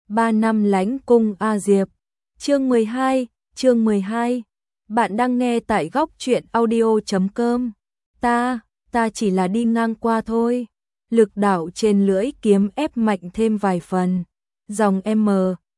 3 năm lãnh cung A Diệp. Chương 12. Bạn đang nghe tại góc truyện audio.com. Ta chỉ là đi ngang qua thôi. Lực đạo trên lưỡi kiếm ép mạnh thêm vài phần. Dòng M,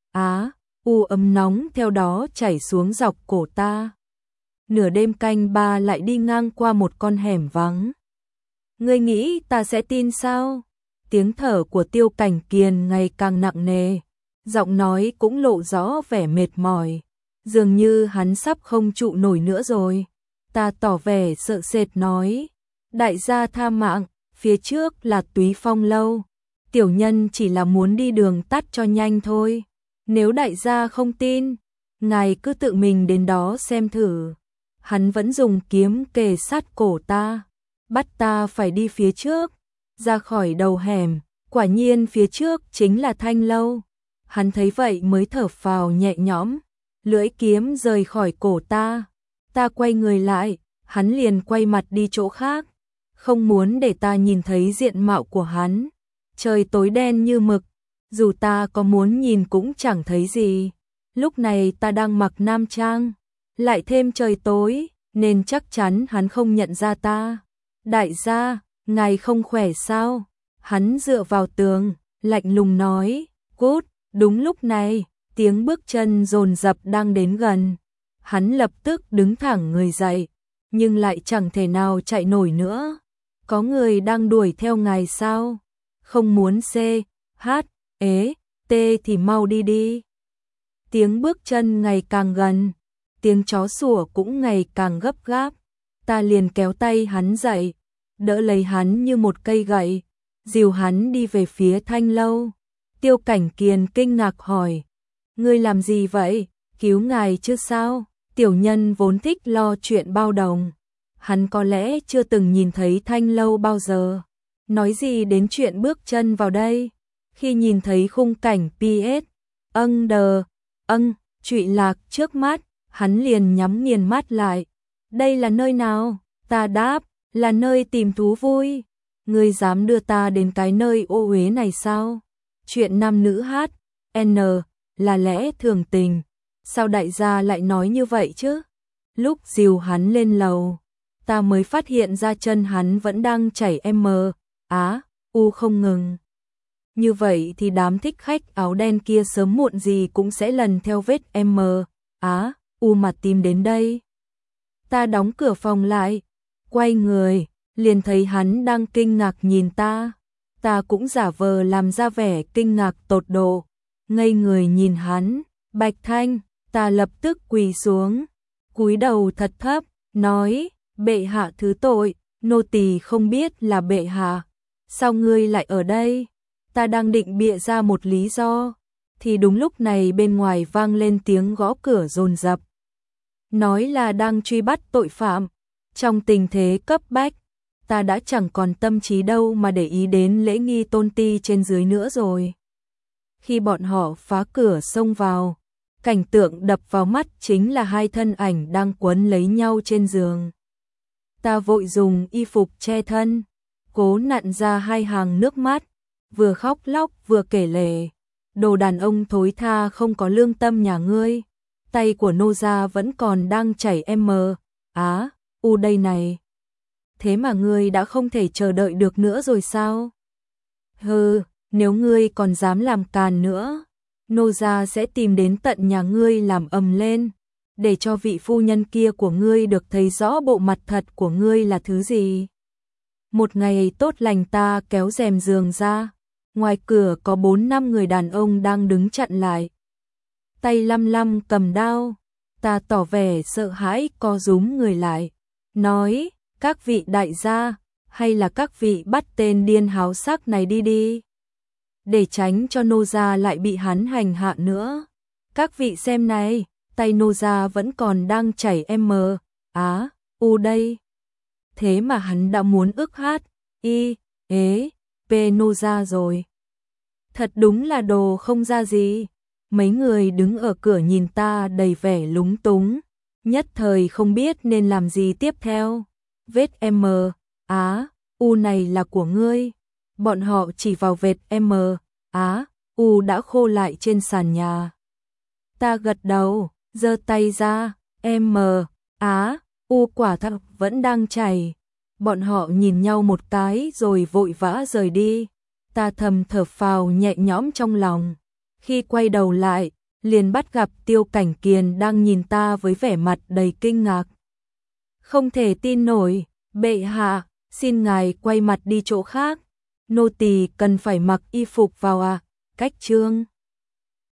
Á, U ấm nóng theo đó chảy xuống dọc cổ ta. Nửa đêm canh 3 lại đi ngang qua một con hẻm vắng. Ngươi nghĩ ta sẽ tin sao? Tiếng thở của Tiêu Cảnh Kiền ngày càng nặng nề. Giọng nói cũng lộ rõ vẻ mệt mỏi. Dường như hắn sắp không trụ nổi nữa rồi. Ta tỏ vẻ sợ sệt nói. Đại gia tha mạng, phía trước là Túy Phong lâu. Tiểu nhân chỉ là muốn đi đường tắt cho nhanh thôi. Nếu đại gia không tin, ngài cứ tự mình đến đó xem thử. Hắn vẫn dùng kiếm kề sát cổ ta, bắt ta phải đi phía trước, ra khỏi đầu hẻm. Quả nhiên phía trước chính là Thanh lâu. Hắn thấy vậy mới thở phào nhẹ nhõm. Lưỡi kiếm rời khỏi cổ ta. Ta quay người lại, hắn liền quay mặt đi chỗ khác, không muốn để ta nhìn thấy diện mạo của hắn. Trời tối đen như mực, dù ta có muốn nhìn cũng chẳng thấy gì. Lúc này ta đang mặc nam trang, lại thêm trời tối, nên chắc chắn hắn không nhận ra ta. Đại gia, ngài không khỏe sao? Hắn dựa vào tường, lạnh lùng nói. Cút. Đúng lúc này, tiếng bước chân dồn dập đang đến gần. Hắn lập tức đứng thẳng người dậy, nhưng lại chẳng thể nào chạy nổi nữa. Có người đang đuổi theo ngài sao? Không muốn C, H, ế, T thì mau đi đi. Tiếng bước chân ngày càng gần, tiếng chó sủa cũng ngày càng gấp gáp. Ta liền kéo tay hắn dậy, đỡ lấy hắn như một cây gậy, dìu hắn đi về phía Thanh lâu. Tiêu Cảnh Kiền kinh ngạc hỏi. Ngươi làm gì vậy? Cứu ngài chứ sao? Tiểu nhân vốn thích lo chuyện bao đồng. Hắn có lẽ chưa từng nhìn thấy Thanh lâu bao giờ. Nói gì đến chuyện bước chân vào đây? Khi nhìn thấy khung cảnh PS, trụy lạc trước mắt, hắn liền nhắm nghiền mắt lại. Đây là nơi nào? Ta đáp, là nơi tìm thú vui. Ngươi dám đưa ta đến cái nơi ô uế này sao? Chuyện nam nữ hát, N, là lẽ thường tình. Sao đại gia lại nói như vậy chứ? Lúc dìu hắn lên lầu, ta mới phát hiện ra chân hắn vẫn đang chảy M, Á, U không ngừng. Như vậy thì đám thích khách áo đen kia sớm muộn gì cũng sẽ lần theo vết M, Á, U mà tìm đến đây. Ta đóng cửa phòng lại, quay người, liền thấy hắn đang kinh ngạc nhìn ta. Ta cũng giả vờ làm ra vẻ kinh ngạc tột độ, ngây người nhìn hắn. Bạch Thanh, ta lập tức quỳ xuống, cúi đầu thật thấp, nói, bệ hạ thứ tội, nô tỳ không biết là bệ hạ. Sao ngươi lại ở đây? Ta đang định bịa ra một lý do, thì đúng lúc này bên ngoài vang lên tiếng gõ cửa dồn dập. Nói là đang truy bắt tội phạm. Trong tình thế cấp bách, ta đã chẳng còn tâm trí đâu mà để ý đến lễ nghi tôn ti trên dưới nữa rồi. Khi bọn họ phá cửa xông vào, cảnh tượng đập vào mắt chính là hai thân ảnh đang quấn lấy nhau trên giường. Ta vội dùng y phục che thân, cố nặn ra hai hàng nước mắt, vừa khóc lóc vừa kể lể. Đồ đàn ông thối tha không có lương tâm nhà ngươi, tay của nô gia vẫn còn đang chảy M, Á, U đây này. Thế mà ngươi đã không thể chờ đợi được nữa rồi sao? Hừ, nếu ngươi còn dám làm càn nữa, nô gia sẽ tìm đến tận nhà ngươi làm ầm lên, để cho vị phu nhân kia của ngươi được thấy rõ bộ mặt thật của ngươi là thứ gì. Một ngày tốt lành ta kéo rèm giường ra, ngoài cửa có 4-5 người đàn ông đang đứng chặn lại. Tay lăm lăm cầm đao, ta tỏ vẻ sợ hãi co rúm người lại, nói, các vị đại gia, hay là các vị bắt tên điên háo sắc này đi đi, để tránh cho nô gia lại bị hắn hành hạ nữa. Các vị xem này, tay nô gia vẫn còn đang chảy M, Á, U đây. Thế mà hắn đã muốn ức hát, I, ế, P nô gia rồi. Thật đúng là đồ không ra gì. Mấy người đứng ở cửa nhìn ta đầy vẻ lúng túng, nhất thời không biết nên làm gì tiếp theo. Vết M, Á, U này là của ngươi. Bọn họ chỉ vào vết M, Á, U đã khô lại trên sàn nhà. Ta gật đầu, giơ tay ra, em mờ, á, U quả thật vẫn đang chảy. Bọn họ nhìn nhau một cái rồi vội vã rời đi. Ta thầm thở phào nhẹ nhõm trong lòng. Khi quay đầu lại, liền bắt gặp Tiêu Cảnh Kiền đang nhìn ta với vẻ mặt đầy kinh ngạc. Không thể tin nổi, bệ hạ, xin ngài quay mặt đi chỗ khác. Nô tỳ cần phải mặc y phục vào à? Cách trương.